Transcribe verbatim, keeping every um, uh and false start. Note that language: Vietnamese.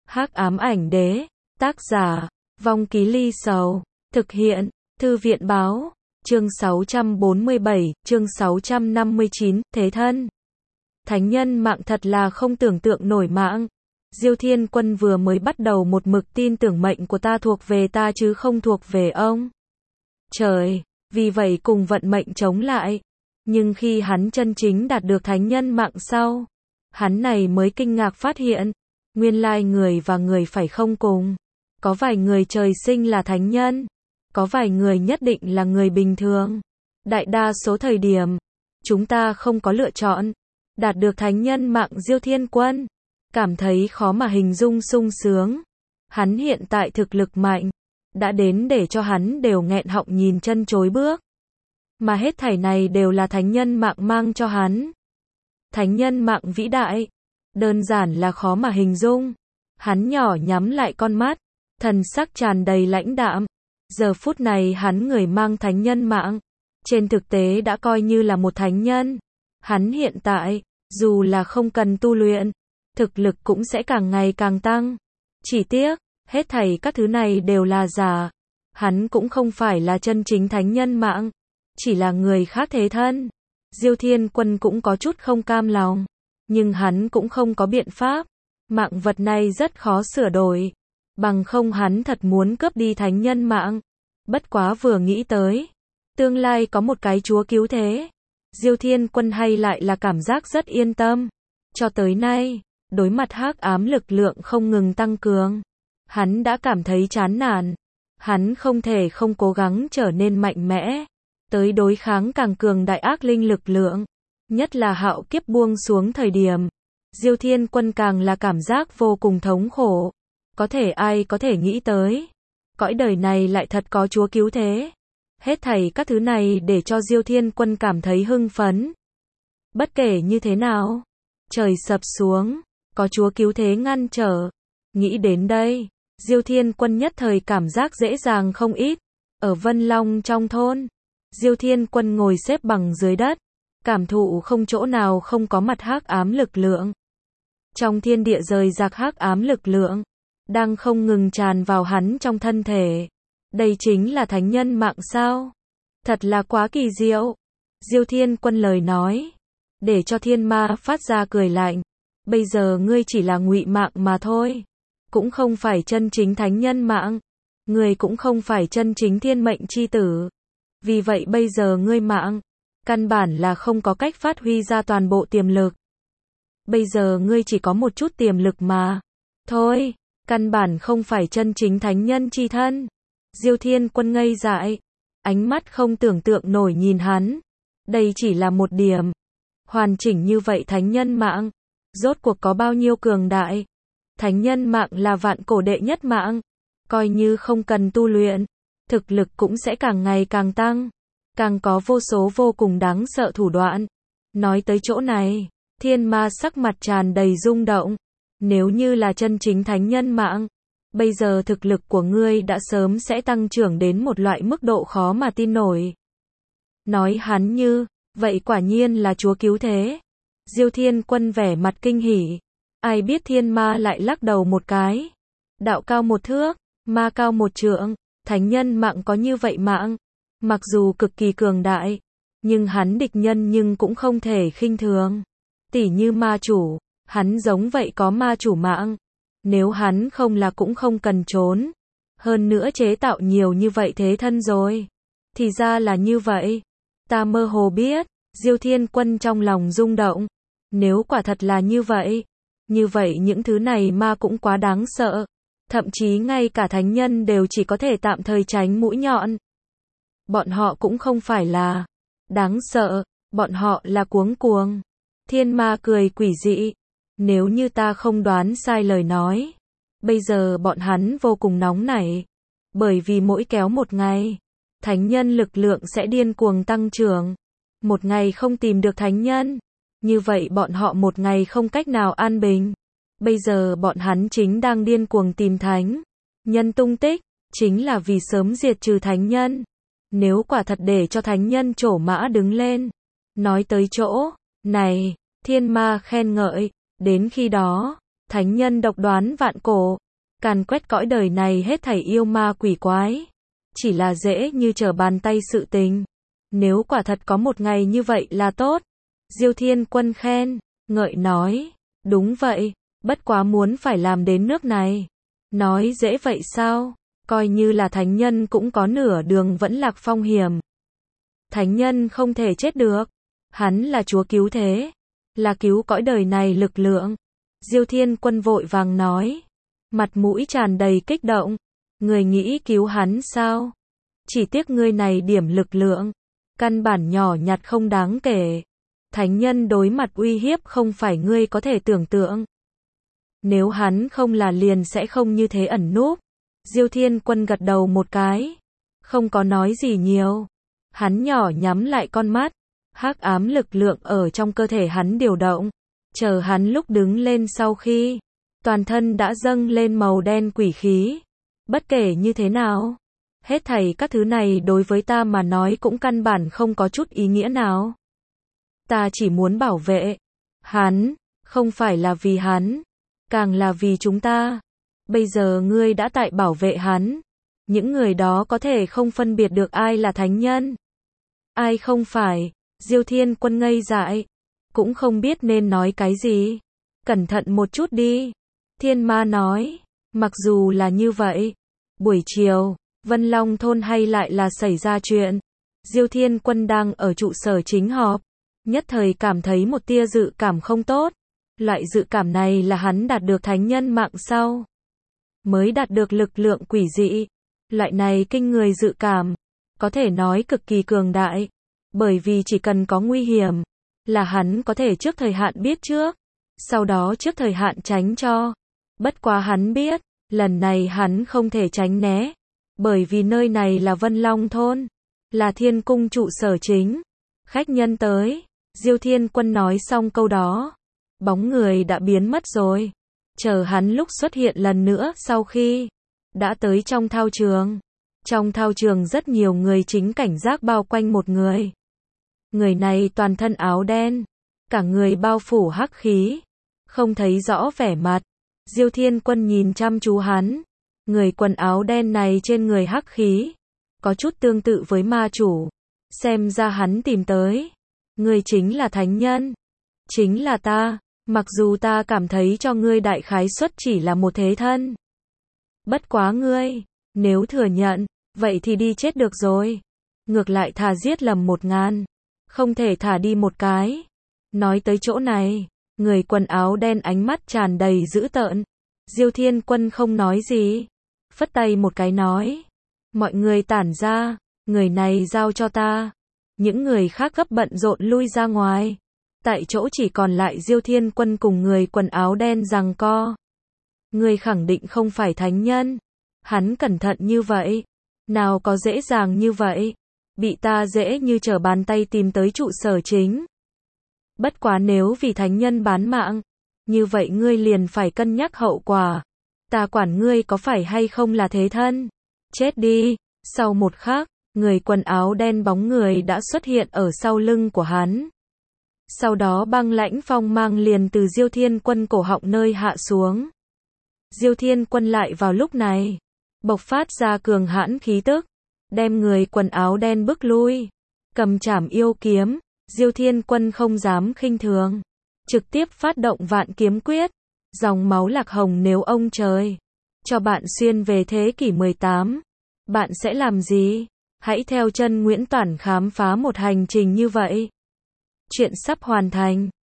Hắc ám ảnh đế, tác giả, Vong Ký Ly Sầu, thực hiện, Thư viện báo, chương sáu trăm bốn mươi bảy, chương sáu trăm năm mươi chín, thế thân. Thánh nhân mạng thật là không tưởng tượng nổi mạng. Diêu Thiên Quân vừa mới bắt đầu một mực tin tưởng mệnh của ta thuộc về ta chứ không thuộc về ông. Trời, vì vậy cùng vận mệnh chống lại. Nhưng khi hắn chân chính đạt được thánh nhân mạng sau, hắn này mới kinh ngạc phát hiện, nguyên lai người và người phải không cùng. Có vài người trời sinh là thánh nhân, có vài người nhất định là người bình thường. Đại đa số thời điểm, chúng ta không có lựa chọn. Đạt được thánh nhân mạng Diêu Thiên Quân, cảm thấy khó mà hình dung sung sướng. Hắn hiện tại thực lực mạnh, đã đến để cho hắn đều nghẹn họng nhìn chân chối bước. Mà hết thảy này đều là thánh nhân mạng mang cho hắn. Thánh nhân mạng vĩ đại, đơn giản là khó mà hình dung. Hắn nhỏ nhắm lại con mắt, thần sắc tràn đầy lãnh đạm. Giờ phút này hắn người mang thánh nhân mạng, trên thực tế đã coi như là một thánh nhân. Hắn hiện tại, dù là không cần tu luyện, thực lực cũng sẽ càng ngày càng tăng. Chỉ tiếc, hết thảy các thứ này đều là giả. Hắn cũng không phải là chân chính thánh nhân mạng, chỉ là người khác thế thân. Diêu Thiên Quân cũng có chút không cam lòng, nhưng hắn cũng không có biện pháp. Mạng vật này rất khó sửa đổi, bằng không hắn thật muốn cướp đi thánh nhân mạng. Bất quá vừa nghĩ tới, tương lai có một cái chúa cứu thế, Diêu Thiên Quân hay lại là cảm giác rất yên tâm. Cho tới nay, đối mặt hắc ám lực lượng không ngừng tăng cường, hắn đã cảm thấy chán nản. Hắn không thể không cố gắng trở nên mạnh mẽ, tới đối kháng càng cường đại ác linh lực lượng. Nhất là hạo kiếp buông xuống thời điểm, Diêu Thiên Quân càng là cảm giác vô cùng thống khổ. Có thể ai có thể nghĩ tới, cõi đời này lại thật có chúa cứu thế. Hết thảy các thứ này để cho Diêu Thiên Quân cảm thấy hưng phấn. Bất kể như thế nào, trời sập xuống, có chúa cứu thế ngăn trở. Nghĩ đến đây, Diêu Thiên Quân nhất thời cảm giác dễ dàng không ít. Ở Vân Long trong thôn, Diêu Thiên Quân ngồi xếp bằng dưới đất, cảm thụ không chỗ nào không có mặt hắc ám lực lượng. Trong thiên địa rời rạc hắc ám lực lượng, đang không ngừng tràn vào hắn trong thân thể. Đây chính là thánh nhân mạng sao? Thật là quá kỳ diệu. Diêu Thiên Quân lời nói, để cho thiên ma phát ra cười lạnh. Bây giờ ngươi chỉ là ngụy mạng mà thôi, cũng không phải chân chính thánh nhân mạng. Ngươi cũng không phải chân chính thiên mệnh chi tử. Vì vậy bây giờ ngươi mạng, căn bản là không có cách phát huy ra toàn bộ tiềm lực. Bây giờ ngươi chỉ có một chút tiềm lực mà thôi, căn bản không phải chân chính thánh nhân chi thân. Diêu Thiên Quân ngây dại, ánh mắt không tưởng tượng nổi nhìn hắn. Đây chỉ là một điểm. Hoàn chỉnh như vậy thánh nhân mạng, rốt cuộc có bao nhiêu cường đại? Thánh nhân mạng là vạn cổ đệ nhất mạng, coi như không cần tu luyện, thực lực cũng sẽ càng ngày càng tăng, càng có vô số vô cùng đáng sợ thủ đoạn. Nói tới chỗ này, thiên ma sắc mặt tràn đầy rung động. Nếu như là chân chính thánh nhân mạng, bây giờ thực lực của ngươi đã sớm sẽ tăng trưởng đến một loại mức độ khó mà tin nổi. Nói hắn như, vậy quả nhiên là chúa cứu thế. Diêu Thiên Quân vẻ mặt kinh hỉ. Ai biết thiên ma lại lắc đầu một cái. Đạo cao một thước, ma cao một trượng, thánh nhân mạng có như vậy mạng. Mặc dù cực kỳ cường đại, nhưng hắn địch nhân nhưng cũng không thể khinh thường. Tỉ như ma chủ, hắn giống vậy có ma chủ mạng. Nếu hắn không là cũng không cần trốn. Hơn nữa chế tạo nhiều như vậy thế thân rồi. Thì ra là như vậy. Ta mơ hồ biết. Diêu Thiên Quân trong lòng rung động. Nếu quả thật là như vậy, như vậy những thứ này ma cũng quá đáng sợ. Thậm chí ngay cả thánh nhân đều chỉ có thể tạm thời tránh mũi nhọn. Bọn họ cũng không phải là đáng sợ, bọn họ là cuống cuồng. Thiên ma cười quỷ dị. Nếu như ta không đoán sai lời nói, bây giờ bọn hắn vô cùng nóng nảy. Bởi vì mỗi kéo một ngày, thánh nhân lực lượng sẽ điên cuồng tăng trưởng. Một ngày không tìm được thánh nhân, như vậy bọn họ một ngày không cách nào an bình. Bây giờ bọn hắn chính đang điên cuồng tìm thánh nhân tung tích, chính là vì sớm diệt trừ thánh nhân. Nếu quả thật để cho thánh nhân trổ mã đứng lên. Nói tới chỗ này, thiên ma khen ngợi. Đến khi đó, Thánh nhân độc đoán vạn cổ, càn quét cõi đời này hết thảy yêu ma quỷ quái. Chỉ là dễ như trở bàn tay sự tình. Nếu quả thật có một ngày như vậy là tốt. Diêu Thiên Quân khen, ngợi nói, đúng vậy, bất quá muốn phải làm đến nước này. Nói dễ vậy sao, coi như là thánh nhân cũng có nửa đường vẫn lạc phong hiểm. Thánh nhân không thể chết được, hắn là Chúa cứu thế, là cứu cõi đời này lực lượng. Diêu Thiên Quân vội vàng nói, mặt mũi tràn đầy kích động, người nghĩ cứu hắn sao? Chỉ tiếc ngươi này điểm lực lượng, căn bản nhỏ nhặt không đáng kể. Thánh nhân đối mặt uy hiếp không phải ngươi có thể tưởng tượng. Nếu hắn không là liền sẽ không như thế ẩn núp. Diêu Thiên Quân gật đầu một cái, không có nói gì nhiều. Hắn nhỏ nhắm lại con mắt, hắc ám lực lượng ở trong cơ thể hắn điều động. Chờ hắn lúc đứng lên sau khi, toàn thân đã dâng lên màu đen quỷ khí. Bất kể như thế nào, hết thảy các thứ này đối với ta mà nói cũng căn bản không có chút ý nghĩa nào. Ta chỉ muốn bảo vệ hắn, không phải là vì hắn, càng là vì chúng ta. Bây giờ ngươi đã tại bảo vệ hắn. Những người đó có thể không phân biệt được ai là thánh nhân, ai không phải. Diêu Thiên Quân ngây dại, cũng không biết nên nói cái gì. Cẩn thận một chút đi. Thiên Ma nói, mặc dù là như vậy, buổi chiều, Vân Long thôn hay lại là xảy ra chuyện. Diêu Thiên Quân đang ở trụ sở chính họp, nhất thời cảm thấy một tia dự cảm không tốt. Loại dự cảm này là hắn đạt được thánh nhân mạng sau, mới đạt được lực lượng quỷ dị. Loại này kinh người dự cảm, có thể nói cực kỳ cường đại, bởi vì chỉ cần có nguy hiểm, là hắn có thể trước thời hạn biết trước, sau đó trước thời hạn tránh cho. Bất quá hắn biết, lần này hắn không thể tránh né, bởi vì nơi này là Vân Long thôn, là thiên cung trụ sở chính. Khách nhân tới. Diêu Thiên Quân nói xong câu đó, bóng người đã biến mất rồi. Chờ hắn lúc xuất hiện lần nữa sau khi đã tới trong thao trường. Trong thao trường rất nhiều người chính cảnh giác bao quanh một người. Người này toàn thân áo đen, cả người bao phủ hắc khí, không thấy rõ vẻ mặt. Diêu Thiên Quân nhìn chăm chú hắn. Người quần áo đen này trên người hắc khí, có chút tương tự với ma chủ. Xem ra hắn tìm tới. Ngươi chính là thánh nhân. Chính là ta. Mặc dù ta cảm thấy cho ngươi đại khái suất chỉ là một thế thân. Bất quá ngươi, nếu thừa nhận, vậy thì đi chết được rồi. Ngược lại thà giết lầm một ngàn, không thể thả đi một cái. Nói tới chỗ này, người quần áo đen ánh mắt tràn đầy dữ tợn. Diêu Thiên Quân không nói gì, phất tay một cái nói, mọi người tản ra, người này giao cho ta. Những người khác gấp bận rộn lui ra ngoài. Tại chỗ chỉ còn lại Diêu Thiên Quân cùng người quần áo đen giằng co. Người khẳng định không phải thánh nhân. Hắn cẩn thận như vậy, nào có dễ dàng như vậy. Bị ta dễ như trở bàn tay tìm tới trụ sở chính. Bất quá nếu vì thánh nhân bán mạng, như vậy ngươi liền phải cân nhắc hậu quả. Ta quản ngươi có phải hay không là thế thân. Chết đi. Sau một khắc, người quần áo đen bóng người đã xuất hiện ở sau lưng của hắn. Sau đó băng lãnh phong mang liền từ Diêu Thiên Quân cổ họng nơi hạ xuống. Diêu Thiên Quân lại vào lúc này, bộc phát ra cường hãn khí tức, đem người quần áo đen bức lui. Cầm trảm yêu kiếm, Diêu Thiên Quân không dám khinh thường, trực tiếp phát động vạn kiếm quyết. Dòng máu lạc hồng nếu ông trời cho bạn xuyên về thế kỷ mười tám, bạn sẽ làm gì? Hãy theo chân Nguyễn Toản khám phá một hành trình như vậy. Chuyện sắp hoàn thành.